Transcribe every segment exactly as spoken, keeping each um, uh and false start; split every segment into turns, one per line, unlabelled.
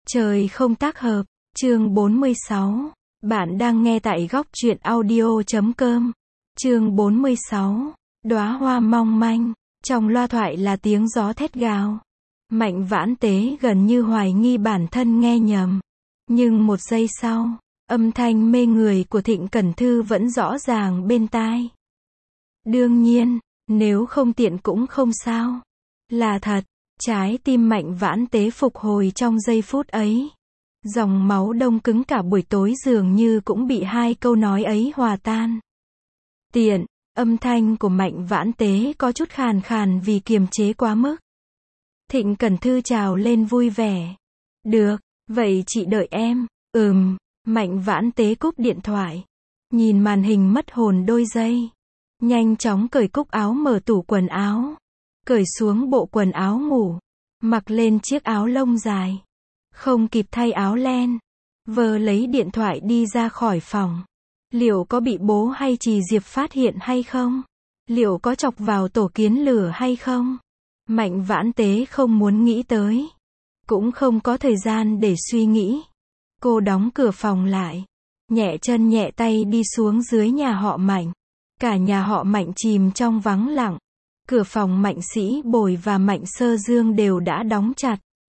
Trời không tác hợp, chương bốn mươi sáu. Bạn đang nghe tại góc truyện audio chấm com. Chương bốn mươi sáu. Đóa hoa mong manh. Trong loa thoại là tiếng gió thét gào. Mạnh Vãn Tế gần như hoài nghi bản thân nghe nhầm. Nhưng một giây sau, âm thanh mê người của Thịnh Cẩn Thư vẫn rõ ràng bên tai. Đương nhiên, nếu không tiện cũng không sao. Là thật. Trái tim Mạnh Vãn Tế phục hồi trong giây phút ấy. Dòng máu đông cứng cả buổi tối dường như cũng bị hai câu nói ấy hòa tan. Tiện, âm thanh của Mạnh Vãn Tế có chút khàn khàn vì kiềm chế quá mức. Thịnh Cẩn Thư trào lên vui vẻ. Được, vậy chị đợi em. Ừm, Mạnh Vãn Tế cúp điện thoại. Nhìn màn hình mất hồn đôi giây. Nhanh chóng cởi cúc áo mở tủ quần áo. Cởi xuống bộ quần áo ngủ. Mặc lên chiếc áo lông dài. Không kịp thay áo len. Vờ lấy điện thoại đi ra khỏi phòng. Liệu có bị bố hay chị Diệp phát hiện hay không? Liệu có chọc vào tổ kiến lửa hay không? Mạnh Vãn Tế không muốn nghĩ tới. Cũng không có thời gian để suy nghĩ. Cô đóng cửa phòng lại. Nhẹ chân nhẹ tay đi xuống dưới nhà họ Mạnh. Cả nhà họ Mạnh chìm trong vắng lặng. Cửa phòng Mạnh Sĩ Bồi và Mạnh Sơ Dương đều đã đóng chặt.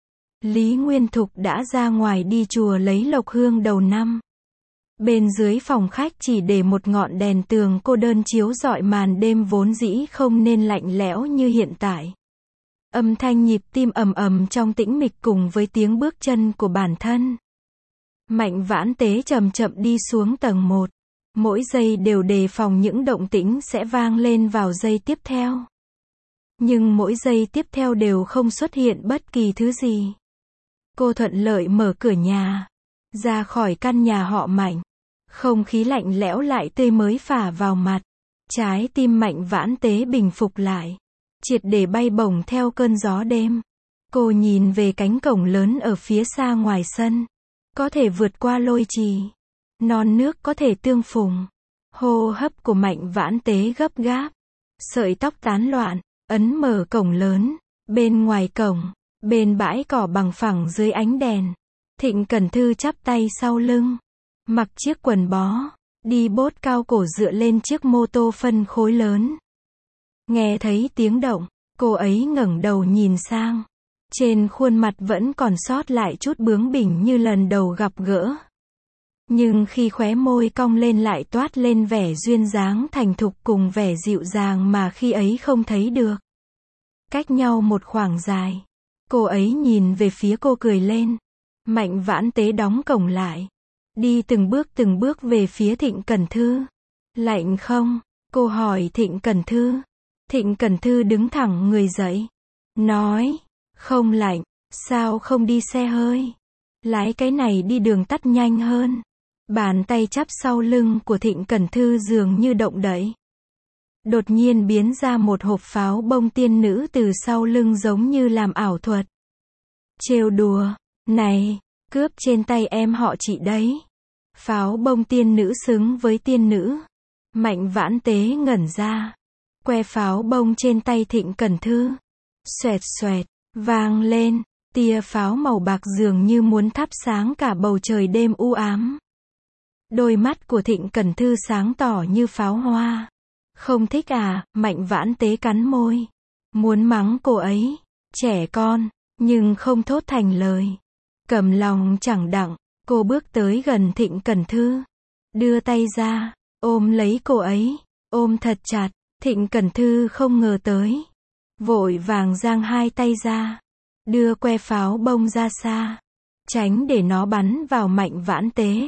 Lý Nguyên Thục đã ra ngoài đi chùa lấy lộc hương đầu năm. Bên dưới phòng khách chỉ để một ngọn đèn tường cô đơn chiếu rọi màn đêm vốn dĩ không nên lạnh lẽo như hiện tại. Âm thanh nhịp tim ầm ầm trong tĩnh mịch cùng với tiếng bước chân của bản thân. Mạnh Vãn Tế chậm chậm đi xuống tầng một. Mỗi giây đều đề phòng những động tĩnh sẽ vang lên vào giây tiếp theo. Nhưng mỗi giây tiếp theo đều không xuất hiện bất kỳ thứ gì. Cô thuận lợi mở cửa nhà. Ra khỏi căn nhà họ Mạnh. Không khí lạnh lẽo lại tươi mới phả vào mặt. Trái tim Mạnh Vãn Tế bình phục lại. Triệt để bay bổng theo cơn gió đêm. Cô nhìn về cánh cổng lớn ở phía xa ngoài sân. Có thể vượt qua lôi trì. Non nước có thể tương phùng. Hô hấp của Mạnh Vãn Tế gấp gáp. Sợi tóc tán loạn. Ấn mở cổng lớn. Bên ngoài cổng. Bên bãi cỏ bằng phẳng dưới ánh đèn. Thịnh Cẩn Thư chắp tay sau lưng. Mặc chiếc quần bó. Đi bốt cao cổ dựa lên chiếc mô tô phân khối lớn. Nghe thấy tiếng động. Cô ấy ngẩng đầu nhìn sang. Trên khuôn mặt vẫn còn sót lại chút bướng bỉnh như lần đầu gặp gỡ. Nhưng khi khóe môi cong lên lại toát lên vẻ duyên dáng thành thục cùng vẻ dịu dàng mà khi ấy không thấy được. Cách nhau một khoảng dài. Cô ấy nhìn về phía cô cười lên. Mạnh Vãn Tế đóng cổng lại. Đi từng bước từng bước về phía Thịnh Cẩn Thư. Lạnh không? Cô hỏi Thịnh Cẩn Thư. Thịnh Cẩn Thư đứng thẳng người dậy. Nói. Không lạnh. Sao không đi xe hơi? Lái cái này đi đường tắt nhanh hơn. Bàn tay chắp sau lưng của Thịnh Cẩn Thư dường như động đậy. Đột nhiên biến ra một hộp pháo bông tiên nữ từ sau lưng giống như làm ảo thuật. Trêu đùa. Này, cướp trên tay em họ chị đấy. Pháo bông tiên nữ xứng với tiên nữ. Mạnh Vãn Tế ngẩn ra. Que pháo bông trên tay Thịnh Cẩn Thư. Xoẹt xoẹt, vang lên. Tia pháo màu bạc dường như muốn thắp sáng cả bầu trời đêm u ám. Đôi mắt của Thịnh Cẩn Thư sáng tỏ như pháo hoa. Không thích à? Mạnh Vãn Tế cắn môi. Muốn mắng cô ấy. Trẻ con. Nhưng không thốt thành lời. Cầm lòng chẳng đặng. Cô bước tới gần Thịnh Cẩn Thư. Đưa tay ra. Ôm lấy cô ấy. Ôm thật chặt. Thịnh Cẩn Thư không ngờ tới. Vội vàng giang hai tay ra. Đưa que pháo bông ra xa. Tránh để nó bắn vào Mạnh Vãn Tế.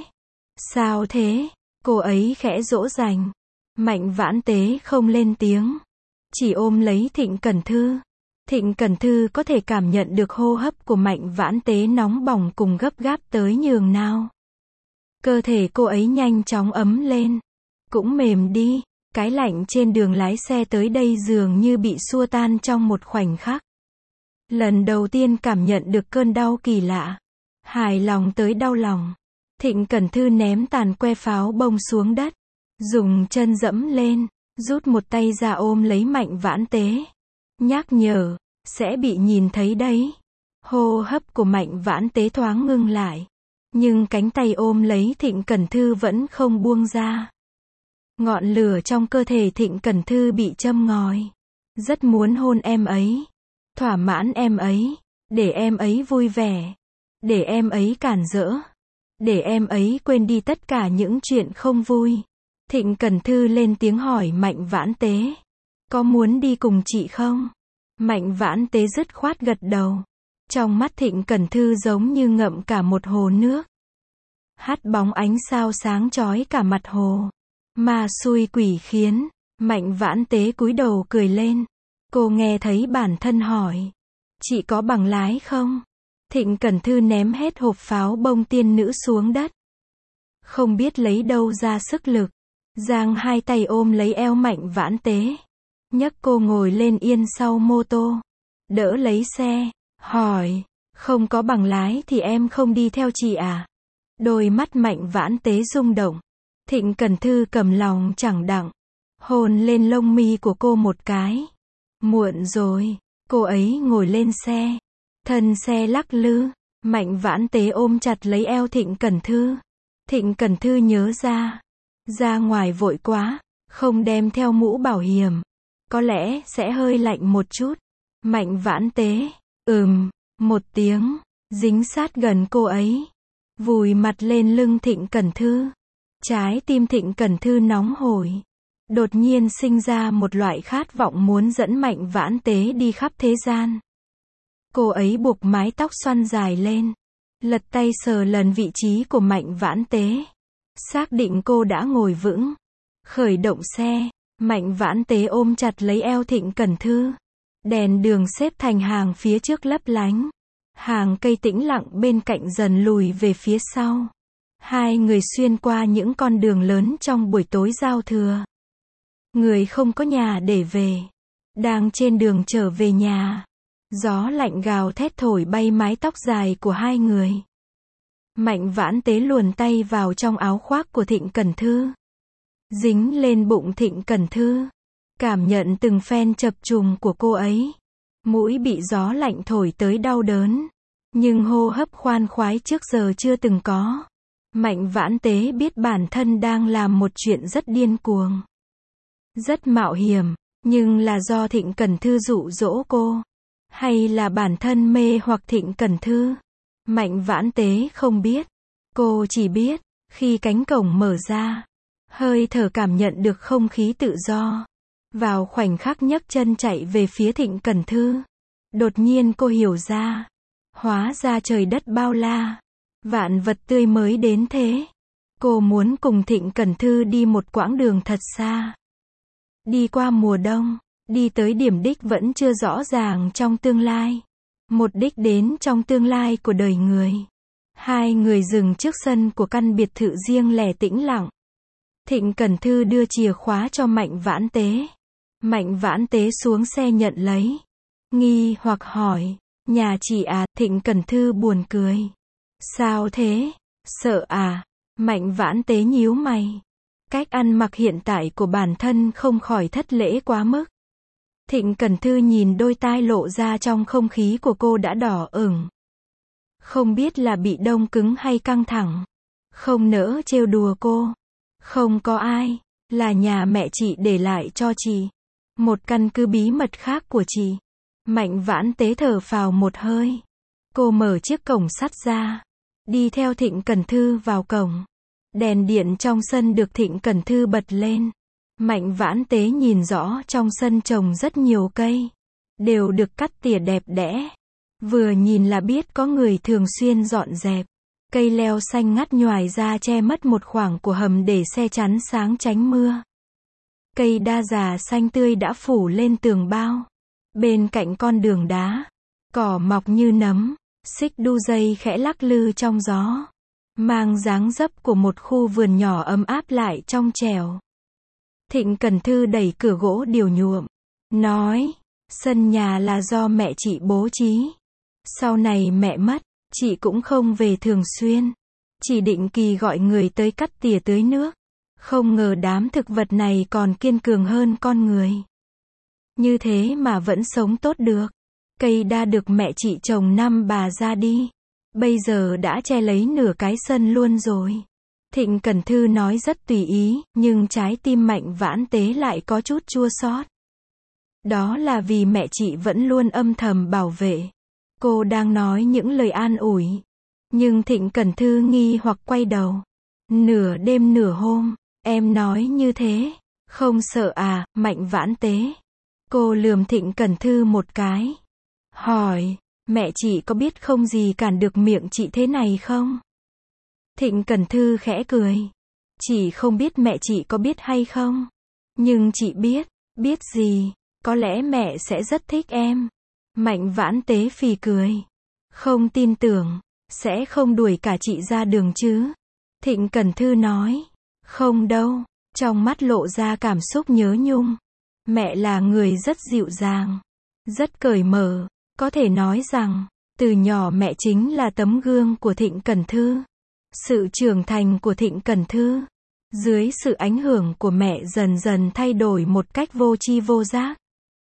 Sao thế? Cô ấy khẽ dỗ dành. Mạnh Vãn Tế không lên tiếng. Chỉ ôm lấy Thịnh Cẩn Thư. Thịnh Cẩn Thư có thể cảm nhận được hô hấp của Mạnh Vãn Tế nóng bỏng cùng gấp gáp tới nhường nào. Cơ thể cô ấy nhanh chóng ấm lên. Cũng mềm đi. Cái lạnh trên đường lái xe tới đây dường như bị xua tan trong một khoảnh khắc. Lần đầu tiên cảm nhận được cơn đau kỳ lạ. Hài lòng tới đau lòng. Thịnh Cẩn Thư ném tàn que pháo bông xuống đất. Dùng chân dẫm lên. Rút một tay ra ôm lấy Mạnh Vãn Tế. Nhắc nhở. Sẽ bị nhìn thấy đấy. Hô hấp của Mạnh Vãn Tế thoáng ngưng lại. Nhưng cánh tay ôm lấy Thịnh Cẩn Thư vẫn không buông ra. Ngọn lửa trong cơ thể Thịnh Cẩn Thư bị châm ngòi. Rất muốn hôn em ấy. Thỏa mãn em ấy. Để em ấy vui vẻ. Để em ấy cản rỡ. Để em ấy quên đi tất cả những chuyện không vui. Thịnh Cẩn Thư lên tiếng hỏi Mạnh Vãn Tế. Có muốn đi cùng chị không? Mạnh Vãn Tế dứt khoát gật đầu. Trong mắt Thịnh Cẩn Thư giống như ngậm cả một hồ nước. Hắt bóng ánh sao sáng chói cả mặt hồ. Ma xui quỷ khiến. Mạnh Vãn Tế cúi đầu cười lên. Cô nghe thấy bản thân hỏi. Chị có bằng lái không? Thịnh Cẩn Thư ném hết hộp pháo bông tiên nữ xuống đất. Không biết lấy đâu ra sức lực. Giang hai tay ôm lấy eo Mạnh Vãn Tế. Nhấc cô ngồi lên yên sau mô tô. Đỡ lấy xe. Hỏi. Không có bằng lái thì em không đi theo chị à? Đôi mắt Mạnh Vãn Tế rung động. Thịnh Cẩn Thư cầm lòng chẳng đặng. Hôn lên lông mi của cô một cái. Muộn rồi. Cô ấy ngồi lên xe. Thân xe lắc lư. Mạnh Vãn Tế ôm chặt lấy eo Thịnh Cẩn Thư. Thịnh Cẩn Thư nhớ ra. Ra ngoài vội quá. Không đem theo mũ bảo hiểm. Có lẽ sẽ hơi lạnh một chút. Mạnh Vãn Tế. Ừm. Một tiếng. Dính sát gần cô ấy. Vùi mặt lên lưng Thịnh Cẩn Thư. Trái tim Thịnh Cẩn Thư nóng hổi. Đột nhiên sinh ra một loại khát vọng muốn dẫn Mạnh Vãn Tế đi khắp thế gian. Cô ấy buộc mái tóc xoăn dài lên. Lật tay sờ lần vị trí của Mạnh Vãn Tế. Xác định cô đã ngồi vững. Khởi động xe. Mạnh Vãn Tế ôm chặt lấy eo Thịnh Cẩn Thư. Đèn đường xếp thành hàng phía trước lấp lánh. Hàng cây tĩnh lặng bên cạnh dần lùi về phía sau. Hai người xuyên qua những con đường lớn trong buổi tối giao thừa. Người không có nhà để về. Đang trên đường trở về nhà. Gió lạnh gào thét thổi bay mái tóc dài của hai người. Mạnh Vãn Tế luồn tay vào trong áo khoác của Thịnh Cẩn Thư. Dính lên bụng Thịnh Cẩn Thư. Cảm nhận từng phen chập trùng của cô ấy. Mũi bị gió lạnh thổi tới đau đớn. Nhưng hô hấp khoan khoái trước giờ chưa từng có. Mạnh Vãn Tế biết bản thân đang làm một chuyện rất điên cuồng. Rất mạo hiểm. Nhưng là do Thịnh Cẩn Thư dụ dỗ cô. Hay là bản thân mê hoặc Thịnh Cẩn Thư. Mạnh Vãn Tế không biết. Cô chỉ biết. Khi cánh cổng mở ra. Hơi thở cảm nhận được không khí tự do. Vào khoảnh khắc nhấc chân chạy về phía Thịnh Cẩn Thư. Đột nhiên cô hiểu ra. Hóa ra trời đất bao la. Vạn vật tươi mới đến thế. Cô muốn cùng Thịnh Cẩn Thư đi một quãng đường thật xa. Đi qua mùa đông. Đi tới điểm đích vẫn chưa rõ ràng trong tương lai. Một đích đến trong tương lai của đời người. Hai người dừng trước sân của căn biệt thự riêng lẻ tĩnh lặng. Thịnh Cẩn Thư đưa chìa khóa cho Mạnh Vãn Tế. Mạnh Vãn Tế xuống xe nhận lấy. Nghi hoặc hỏi. Nhà chị à? Thịnh Cẩn Thư buồn cười. Sao thế? Sợ à? Mạnh Vãn Tế nhíu mày. Cách ăn mặc hiện tại của bản thân không khỏi thất lễ quá mức. Thịnh Cẩn Thư nhìn đôi tai lộ ra trong không khí của cô đã đỏ ửng. Không biết là bị đông cứng hay căng thẳng. Không nỡ trêu đùa cô. Không có ai. Là nhà mẹ chị để lại cho chị. Một căn cứ bí mật khác của chị. Mạnh Vãn Tế thở phào một hơi. Cô mở chiếc cổng sắt ra. Đi theo Thịnh Cẩn Thư vào cổng. Đèn điện trong sân được Thịnh Cẩn Thư bật lên. Mạnh Vãn Tế nhìn rõ trong sân trồng rất nhiều cây. Đều được cắt tỉa đẹp đẽ. Vừa nhìn là biết có người thường xuyên dọn dẹp. Cây leo xanh ngắt nhoài ra che mất một khoảng của hầm để xe chắn sáng tránh mưa. Cây đa già xanh tươi đã phủ lên tường bao. Bên cạnh con đường đá. Cỏ mọc như nấm. Xích đu dây khẽ lắc lư trong gió. Mang dáng dấp của một khu vườn nhỏ ấm áp lại trong trẻo. Thịnh Cẩn Thư đẩy cửa gỗ điều nhuộm. Nói. Sân nhà là do mẹ chị bố trí. Sau này mẹ mất. Chị cũng không về thường xuyên. Chỉ định kỳ gọi người tới cắt tỉa tưới nước. Không ngờ đám thực vật này còn kiên cường hơn con người. Như thế mà vẫn sống tốt được. Cây đa được mẹ chị trồng năm bà ra đi. Bây giờ đã che lấy nửa cái sân luôn rồi. Thịnh Cẩn Thư nói rất tùy ý, nhưng trái tim Mạnh Vãn Tế lại có chút chua xót. Đó là vì mẹ chị vẫn luôn âm thầm bảo vệ. Cô đang nói những lời an ủi. Nhưng Thịnh Cẩn Thư nghi hoặc quay đầu. Nửa đêm nửa hôm, em nói như thế. Không sợ à, Mạnh Vãn Tế. Cô lườm Thịnh Cẩn Thư một cái. Hỏi, mẹ chị có biết không gì cản được miệng chị thế này không? Thịnh Cẩn Thư khẽ cười. Chị không biết mẹ chị có biết hay không. Nhưng chị biết. Biết gì? Có lẽ mẹ sẽ rất thích em. Mạnh Vãn Tế phì cười. Không tin tưởng. Sẽ không đuổi cả chị ra đường chứ? Thịnh Cẩn Thư nói. Không đâu. Trong mắt lộ ra cảm xúc nhớ nhung. Mẹ là người rất dịu dàng. Rất cởi mở. Có thể nói rằng, từ nhỏ mẹ chính là tấm gương của Thịnh Cẩn Thư. Sự trưởng thành của Thịnh Cẩn Thư, dưới sự ảnh hưởng của mẹ dần dần thay đổi một cách vô tri vô giác.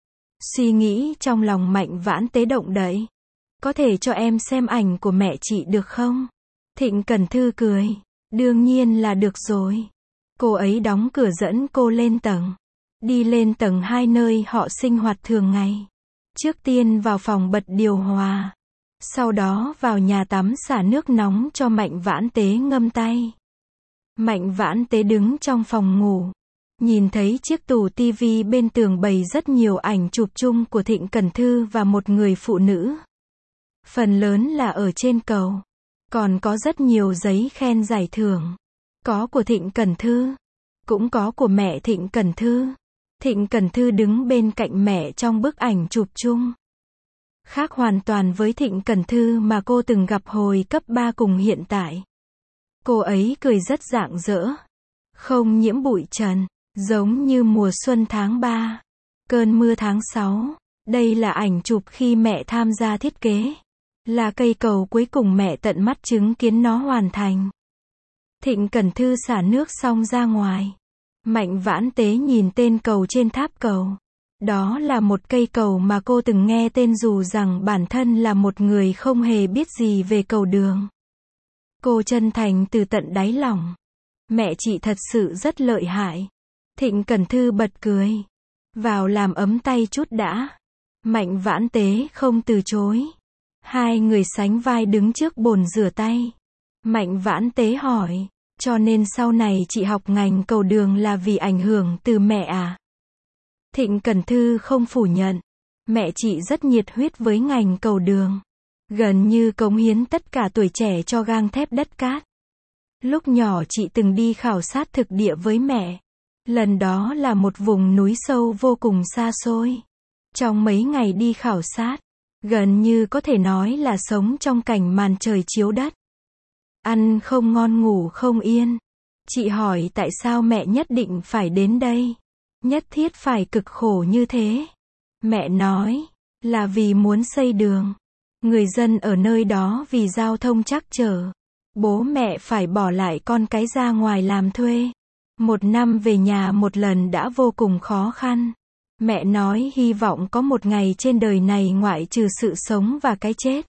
Suy nghĩ trong lòng Mạnh Vãn Tế động đậy. Có thể cho em xem ảnh của mẹ chị được không? Thịnh Cẩn Thư cười. Đương nhiên là được rồi. Cô ấy đóng cửa dẫn cô lên tầng. Đi lên tầng hai nơi họ sinh hoạt thường ngày. Trước tiên vào phòng bật điều hòa. Sau đó vào nhà tắm xả nước nóng cho Mạnh Vãn Tế ngâm tay. Mạnh Vãn Tế đứng trong phòng ngủ. Nhìn thấy chiếc tủ tivi bên tường bày rất nhiều ảnh chụp chung của Thịnh Cẩn Thư và một người phụ nữ. Phần lớn là ở trên cầu. Còn có rất nhiều giấy khen giải thưởng. Có của Thịnh Cẩn Thư. Cũng có của mẹ Thịnh Cẩn Thư. Thịnh Cẩn Thư đứng bên cạnh mẹ trong bức ảnh chụp chung. Khác hoàn toàn với Thịnh Cẩn Thư mà cô từng gặp hồi cấp ba cùng hiện tại. Cô ấy cười rất rạng rỡ. Không nhiễm bụi trần. Giống như mùa xuân tháng ba. Cơn mưa tháng sáu. Đây là ảnh chụp khi mẹ tham gia thiết kế. Là cây cầu cuối cùng mẹ tận mắt chứng kiến nó hoàn thành. Thịnh Cẩn Thư xả nước xong ra ngoài. Mạnh Vãn Tế nhìn tên cầu trên tháp cầu. Đó là một cây cầu mà cô từng nghe tên dù rằng bản thân là một người không hề biết gì về cầu đường. Cô chân thành từ tận đáy lòng. Mẹ chị thật sự rất lợi hại. Thịnh Cẩn Thư bật cười. Vào làm ấm tay chút đã. Mạnh Vãn Tế không từ chối. Hai người sánh vai đứng trước bồn rửa tay. Mạnh Vãn Tế hỏi. Cho nên sau này chị học ngành cầu đường là vì ảnh hưởng từ mẹ à? Thịnh Cẩn Thư không phủ nhận. Mẹ chị rất nhiệt huyết với ngành cầu đường. Gần như cống hiến tất cả tuổi trẻ cho gang thép đất cát. Lúc nhỏ chị từng đi khảo sát thực địa với mẹ. Lần đó là một vùng núi sâu vô cùng xa xôi. Trong mấy ngày đi khảo sát, gần như có thể nói là sống trong cảnh màn trời chiếu đất. Ăn không ngon ngủ không yên. Chị hỏi tại sao mẹ nhất định phải đến đây? Nhất thiết phải cực khổ như thế? Mẹ nói, là vì muốn xây đường. Người dân ở nơi đó vì giao thông trắc trở. Bố mẹ phải bỏ lại con cái ra ngoài làm thuê. Một năm về nhà một lần đã vô cùng khó khăn. Mẹ nói hy vọng có một ngày trên đời này ngoại trừ sự sống và cái chết.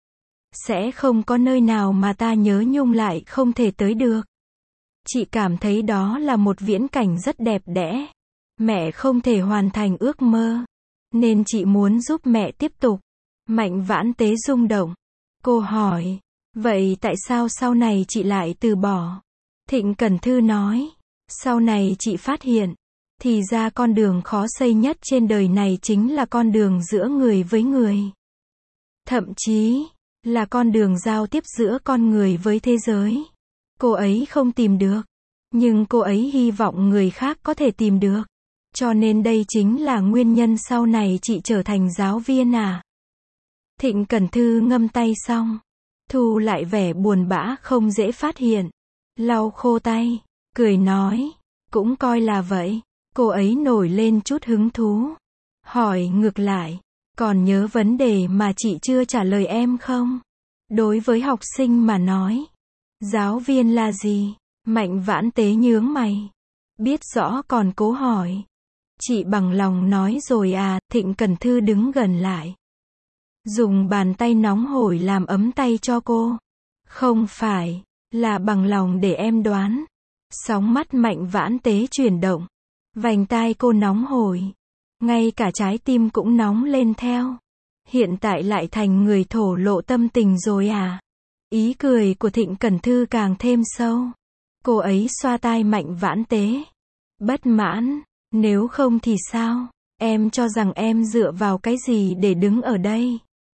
Sẽ không có nơi nào mà ta nhớ nhung lại không thể tới được. Chị cảm thấy đó là một viễn cảnh rất đẹp đẽ. Mẹ không thể hoàn thành ước mơ. Nên chị muốn giúp mẹ tiếp tục. Mạnh Vãn Tế rung động. Cô hỏi. Vậy tại sao sau này chị lại từ bỏ? Thịnh Cẩn Thư nói. Sau này chị phát hiện. Thì ra con đường khó xây nhất trên đời này chính là con đường giữa người với người. Thậm chí, là con đường giao tiếp giữa con người với thế giới. Cô ấy không tìm được. Nhưng cô ấy hy vọng người khác có thể tìm được. Cho nên đây chính là nguyên nhân sau này chị trở thành giáo viên à? Thịnh Cẩn Thư ngâm tay xong. Thu lại vẻ buồn bã không dễ phát hiện. Lau khô tay. Cười nói. Cũng coi là vậy. Cô ấy nổi lên chút hứng thú. Hỏi ngược lại. Còn nhớ vấn đề mà chị chưa trả lời em không? Đối với học sinh mà nói. Giáo viên là gì? Mạnh Vãn Tế nhướng mày. Biết rõ còn cố hỏi. Chị bằng lòng nói rồi à? Thịnh Cẩn Thư đứng gần lại. dùng bàn tay nóng hổi làm ấm tay cho cô. Không phải, là bằng lòng để em đoán. Sóng mắt Mạnh Vãn Tế chuyển động. Vành tai cô nóng hổi. Ngay cả trái tim cũng nóng lên theo. Hiện tại lại thành người thổ lộ tâm tình rồi à? Ý cười của Thịnh Cẩn Thư càng thêm sâu. Cô ấy xoa tai Mạnh Vãn Tế. Bất mãn, nếu không thì sao? Em cho rằng em dựa vào cái gì để đứng ở đây?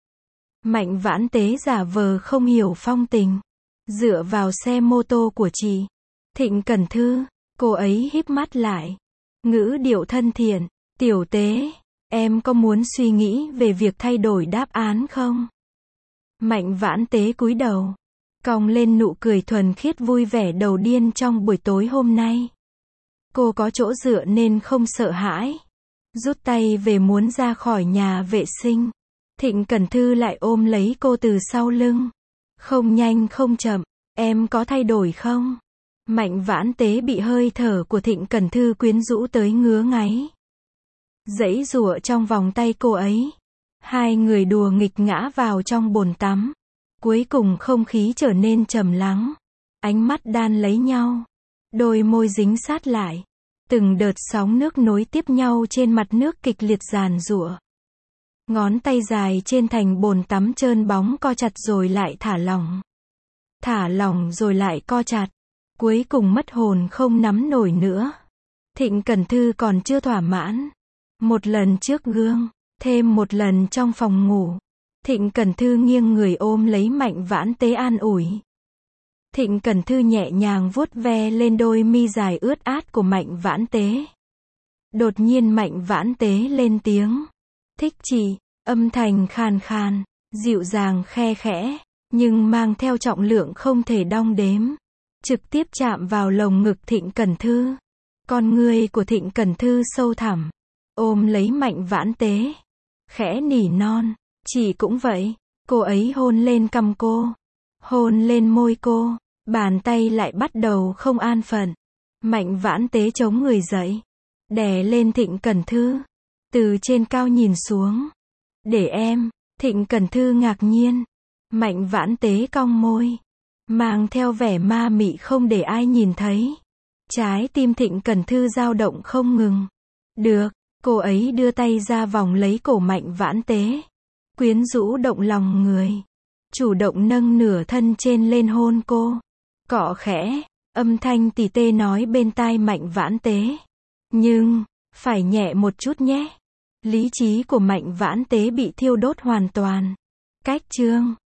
Mạnh Vãn Tế giả vờ không hiểu phong tình. Dựa vào xe mô tô của chị. Thịnh Cẩn Thư, cô ấy híp mắt lại. Ngữ điệu thân thiện, tiểu Tế, em có muốn suy nghĩ về việc thay đổi đáp án không? Mạnh Vãn Tế cúi đầu, cong lên nụ cười thuần khiết vui vẻ đầu điên trong buổi tối hôm nay. Cô có chỗ dựa nên không sợ hãi. Rút tay về muốn ra khỏi nhà vệ sinh. Thịnh Cẩn Thư lại ôm lấy cô từ sau lưng. Không nhanh không chậm, em có thay đổi không? Mạnh Vãn Tế bị hơi thở của Thịnh Cẩn Thư quyến rũ tới ngứa ngáy. Giãy giụa trong vòng tay cô ấy. Hai người đùa nghịch ngã vào trong bồn tắm. Cuối cùng không khí trở nên trầm lắng. Ánh mắt đan lấy nhau. Đôi môi dính sát lại. Từng đợt sóng nước nối tiếp nhau trên mặt nước kịch liệt giàn giụa. Ngón tay dài trên thành bồn tắm trơn bóng co chặt rồi lại thả lỏng. Thả lỏng rồi lại co chặt. Cuối cùng mất hồn không nắm nổi nữa. Thịnh Cẩn Thư còn chưa thỏa mãn. Một lần trước gương, thêm một lần trong phòng ngủ. Thịnh Cẩn Thư nghiêng người ôm lấy Mạnh Vãn Tế an ủi. Thịnh Cẩn Thư nhẹ nhàng vuốt ve lên đôi mi dài ướt át của Mạnh Vãn Tế. Đột nhiên Mạnh Vãn Tế lên tiếng. Thích chị, âm thanh khàn khàn, dịu dàng khe khẽ, nhưng mang theo trọng lượng không thể đong đếm. Trực tiếp chạm vào lồng ngực Thịnh Cẩn Thư. Con ngươi của Thịnh Cẩn Thư sâu thẳm, ôm lấy Mạnh Vãn Tế. Khẽ nỉ non, chị cũng vậy. Cô ấy hôn lên cằm cô, hôn lên môi cô, bàn tay lại bắt đầu không an phận. Mạnh Vãn Tế chống người dậy, đè lên Thịnh Cẩn Thư, từ trên cao nhìn xuống. Để em, Thịnh Cẩn Thư ngạc nhiên. Mạnh Vãn Tế cong môi, mang theo vẻ ma mị không để ai nhìn thấy. Trái tim Thịnh Cẩn Thư dao động không ngừng. Được, cô ấy đưa tay ra vòng lấy cổ Mạnh Vãn Tế. Quyến rũ động lòng người. Chủ động nâng nửa thân trên lên hôn cô. Cọ khẽ, âm thanh tì tê nói bên tai Mạnh Vãn Tế. Nhưng, phải nhẹ một chút nhé. Lý trí của Mạnh Vãn Tế bị thiêu đốt hoàn toàn. Cách chương